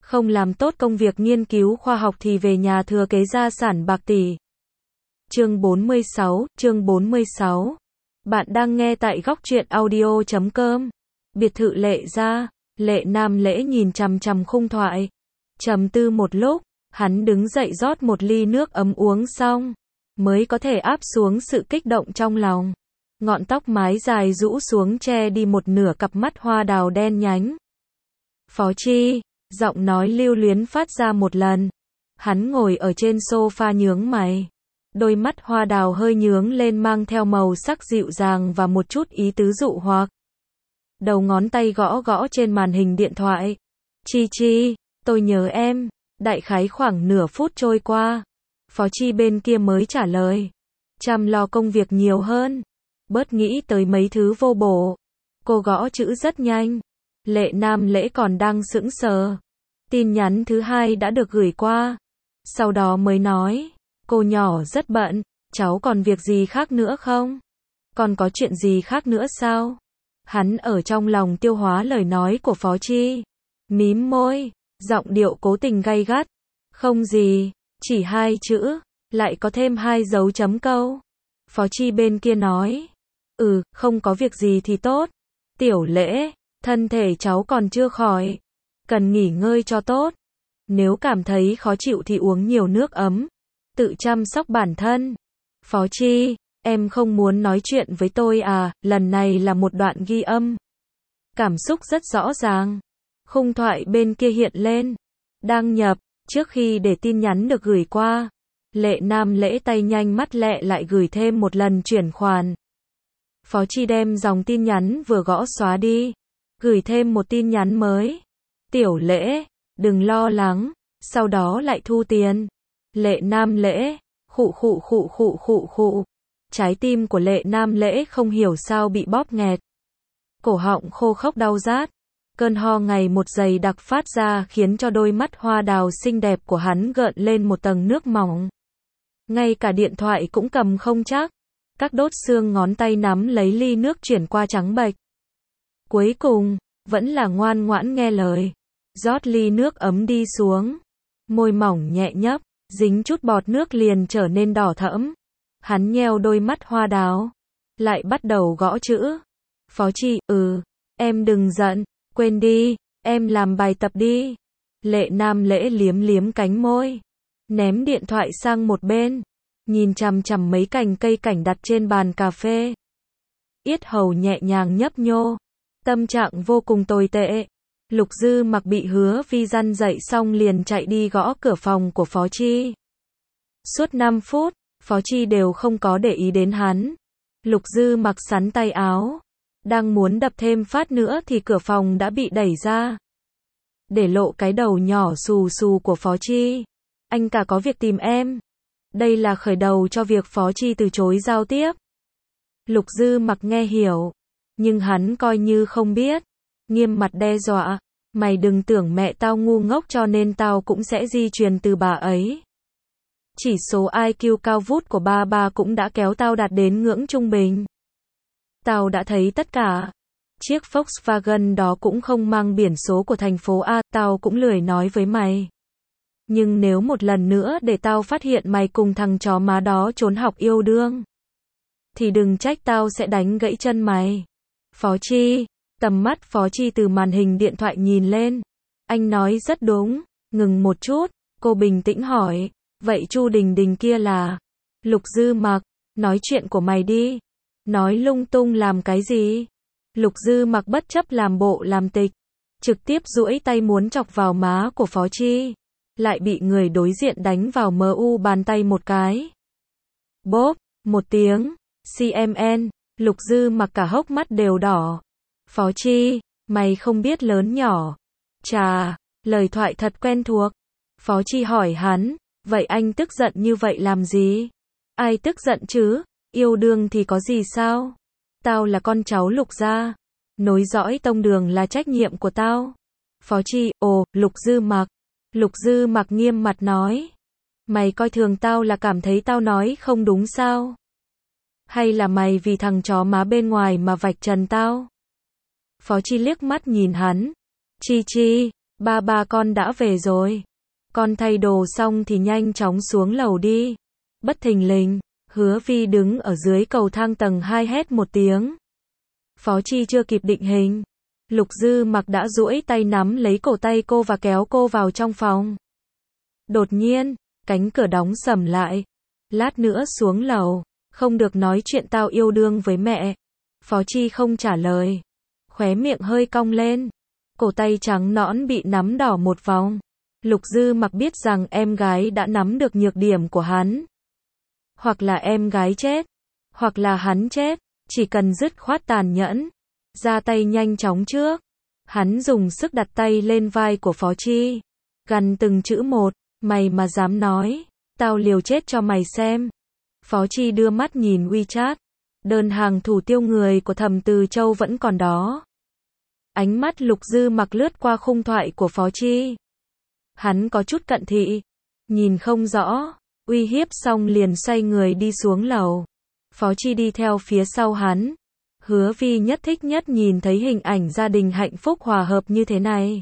Không làm tốt công việc nghiên cứu khoa học thì về nhà thừa kế gia sản bạc tỷ. Chương 46. Bạn đang nghe tại góc truyện audio.com. Biệt thự Lệ gia. Lệ Nam Lễ nhìn chằm chằm khung thoại. Trầm tư một lúc, hắn đứng dậy rót một ly nước ấm uống xong, mới có thể áp xuống sự kích động trong lòng. Ngọn tóc mái dài rũ xuống che đi một nửa cặp mắt hoa đào đen nhánh. Phó Chi, giọng nói lưu luyến phát ra một lần. Hắn ngồi ở trên sofa nhướng mày. Đôi mắt hoa đào hơi nhướng lên mang theo màu sắc dịu dàng và một chút ý tứ dụ hoặc. Đầu ngón tay gõ gõ trên màn hình điện thoại. Chi, tôi nhớ em. Đại khái khoảng nửa phút trôi qua. Phó Chi bên kia mới trả lời. Chăm lo công việc nhiều hơn. Bớt nghĩ tới mấy thứ vô bổ. Cô gõ chữ rất nhanh. Lệ Nam Lễ còn đang sững sờ. Tin nhắn thứ hai đã được gửi qua. Sau đó mới nói. Cô nhỏ rất bận. Cháu còn việc gì khác nữa không? Còn có chuyện gì khác nữa sao? Hắn ở trong lòng tiêu hóa lời nói của Phó Chi. Mím môi. Giọng điệu cố tình gay gắt. Không gì. Chỉ 2 chữ. Lại có thêm 2 dấu chấm câu. Phó Chi bên kia nói. Không có việc gì thì tốt. Tiểu Lễ, thân thể cháu còn chưa khỏi. Cần nghỉ ngơi cho tốt. Nếu cảm thấy khó chịu thì uống nhiều nước ấm. Tự chăm sóc bản thân. Phó Chi, em không muốn nói chuyện với tôi à, lần này là một đoạn ghi âm. Cảm xúc rất rõ ràng. Khung thoại bên kia hiện lên. Đăng nhập, trước khi để tin nhắn được gửi qua. Lệ Nam Lễ tay nhanh mắt lẹ lại gửi thêm một lần chuyển khoản. Phó Chi đem dòng tin nhắn vừa gõ xóa đi. Gửi thêm một tin nhắn mới. Tiểu Lễ, đừng lo lắng. Sau đó lại thu tiền. Lệ Nam Lễ, khụ. Trái tim của Lệ Nam Lễ không hiểu sao bị bóp nghẹt. Cổ họng khô khốc đau rát. Cơn ho ngày một dày đặc phát ra khiến cho đôi mắt hoa đào xinh đẹp của hắn gợn lên một tầng nước mỏng. Ngay cả điện thoại cũng cầm không chắc. Các đốt xương ngón tay nắm lấy ly nước chuyển qua trắng bệch. Cuối cùng, vẫn là ngoan ngoãn nghe lời. Rót ly nước ấm đi xuống. Môi mỏng nhẹ nhấp, dính chút bọt nước liền trở nên đỏ thẫm. Hắn nheo đôi mắt hoa đào. Lại bắt đầu gõ chữ. Phó Chi, em đừng giận, quên đi, em làm bài tập đi. Lệ Nam Lễ liếm liếm cánh môi. Ném điện thoại sang một bên. Nhìn chằm chằm mấy cành cây cảnh đặt trên bàn cà phê. Yết hầu nhẹ nhàng nhấp nhô. Tâm trạng vô cùng tồi tệ. Lục Dư Mặc bị Hứa Vi răn dậy xong liền chạy đi gõ cửa phòng của Phó Chi. Suốt 5 phút, Phó Chi đều không có để ý đến hắn. Lục Dư Mặc sắn tay áo. Đang muốn đập thêm phát nữa thì cửa phòng đã bị đẩy ra. Để lộ cái đầu nhỏ xù xù của Phó Chi. Anh cả có việc tìm em. Đây là khởi đầu cho việc Phó Chi từ chối giao tiếp. Lục Dư Mặc nghe hiểu. Nhưng hắn coi như không biết. Nghiêm mặt đe dọa. Mày đừng tưởng mẹ tao ngu ngốc cho nên tao cũng sẽ di truyền từ bà ấy. Chỉ số IQ cao vút của ba cũng đã kéo tao đạt đến ngưỡng trung bình. Tao đã thấy tất cả. Chiếc Volkswagen đó cũng không mang biển số của thành phố A, tao cũng lười nói với mày. Nhưng nếu một lần nữa để tao phát hiện mày cùng thằng chó má đó trốn học yêu đương, thì đừng trách tao sẽ đánh gãy chân mày. Phó Chi, tầm mắt Phó Chi từ màn hình điện thoại nhìn lên. Anh nói rất đúng, ngừng một chút, cô bình tĩnh hỏi, vậy Chu Đình Đình kia là? Lục Dư Mặc, nói chuyện của mày đi. Nói lung tung làm cái gì? Lục Dư Mặc bất chấp làm bộ làm tịch, trực tiếp duỗi tay muốn chọc vào má của Phó Chi. Lại bị người đối diện đánh vào mu bàn tay một cái. Bốp, một tiếng. CMN, Lục Dư Mặc cả hốc mắt đều đỏ. Phó Chi, mày không biết lớn nhỏ. Chà, lời thoại thật quen thuộc. Phó Chi hỏi hắn, vậy anh tức giận như vậy làm gì? Ai tức giận chứ? Yêu đương thì có gì sao? Tao là con cháu Lục gia. Nối dõi tông đường là trách nhiệm của tao. Phó Chi, Lục Dư Mặc. Lục Dư Mặc nghiêm mặt nói. Mày coi thường tao là cảm thấy tao nói không đúng sao? Hay là mày vì thằng chó má bên ngoài mà vạch trần tao? Phó Chi liếc mắt nhìn hắn. Chi, Ba ba con đã về rồi. Con thay đồ xong thì nhanh chóng xuống lầu đi. Bất thình lình, Hứa Vi đứng ở dưới cầu thang tầng 2 hét một tiếng. Phó Chi chưa kịp định hình. Lục Dư Mặc đã duỗi tay nắm lấy cổ tay cô và kéo cô vào trong phòng. Đột nhiên, cánh cửa đóng sầm lại. Lát nữa xuống lầu, không được nói chuyện tao yêu đương với mẹ. Phó Chi không trả lời. Khóe miệng hơi cong lên. Cổ tay trắng nõn bị nắm đỏ một vòng. Lục Dư Mặc biết rằng em gái đã nắm được nhược điểm của hắn. Hoặc là em gái chết, hoặc là hắn chết, chỉ cần dứt khoát tàn nhẫn, ra tay nhanh chóng trước. Hắn dùng sức đặt tay lên vai của Phó Chi, gằn từng chữ một, mày mà dám nói, tao liều chết cho mày xem. Phó Chi đưa mắt nhìn WeChat, đơn hàng thủ tiêu người của Thẩm Từ Châu vẫn còn đó. Ánh mắt Lục Dư Mặc lướt qua khung thoại của Phó Chi. Hắn có chút cận thị, nhìn không rõ, uy hiếp xong liền xoay người đi xuống lầu. Phó Chi đi theo phía sau hắn. Hứa Vi thích nhất nhìn thấy hình ảnh gia đình hạnh phúc hòa hợp như thế này.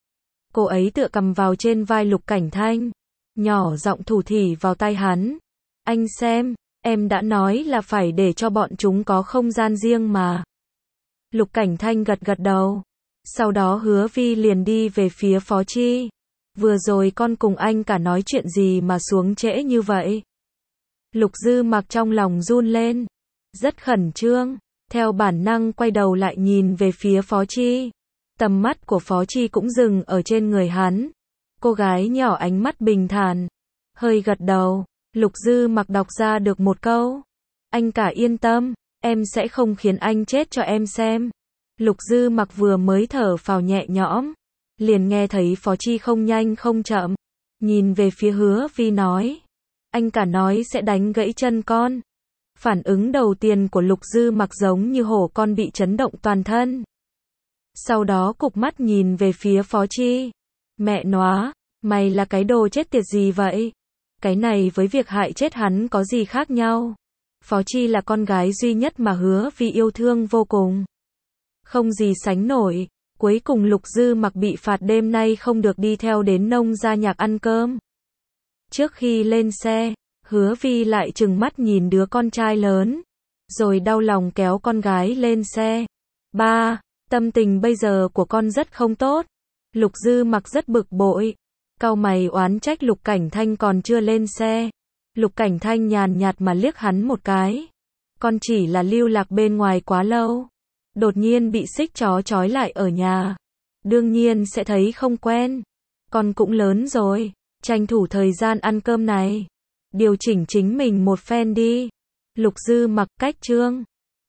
Cô ấy tựa cầm vào trên vai Lục Cảnh Thanh, nhỏ giọng thủ thỉ vào tai hắn. Anh xem, em đã nói là phải để cho bọn chúng có không gian riêng mà. Lục Cảnh Thanh gật gật đầu. Sau đó Hứa Vi liền đi về phía Phó Chi. Vừa rồi con cùng anh cả nói chuyện gì mà xuống trễ như vậy? Lục Dư Mặc trong lòng run lên, rất khẩn trương, theo bản năng quay đầu lại nhìn về phía Phó Chi. Tầm mắt của Phó Chi cũng dừng ở trên người hắn. Cô gái nhỏ ánh mắt bình thản, hơi gật đầu. Lục Dư Mặc đọc ra được một câu. Anh cả yên tâm, em sẽ không khiến anh chết cho em xem. Lục Dư Mặc vừa mới thở phào nhẹ nhõm, liền nghe thấy Phó Chi không nhanh không chậm, nhìn về phía Hứa Vi nói. Anh cả nói sẽ đánh gãy chân con. Phản ứng đầu tiên của Lục Dư Mặc giống như hổ con bị chấn động toàn thân. Sau đó cụp mắt nhìn về phía Phó Chi. Mẹ nóa, mày là cái đồ chết tiệt gì vậy? Cái này với việc hại chết hắn có gì khác nhau? Phó Chi là con gái duy nhất mà Hứa Vi yêu thương vô cùng. Không gì sánh nổi. Cuối cùng Lục Dư Mặc bị phạt đêm nay không được đi theo đến Nông Gia Nhạc ăn cơm. Trước khi lên xe, Hứa Vi lại trừng mắt nhìn đứa con trai lớn, rồi đau lòng kéo con gái lên xe. Ba, tâm tình bây giờ của con rất không tốt. Lục Dư Mặc rất bực bội, cau mày oán trách Lục Cảnh Thanh còn chưa lên xe. Lục Cảnh Thanh nhàn nhạt mà liếc hắn một cái. Con chỉ là lưu lạc bên ngoài quá lâu, đột nhiên bị xích chó trói lại ở nhà, đương nhiên sẽ thấy không quen. Con cũng lớn rồi, tranh thủ thời gian ăn cơm này, điều chỉnh chính mình một phen đi. Lục Dư Mặc cách chương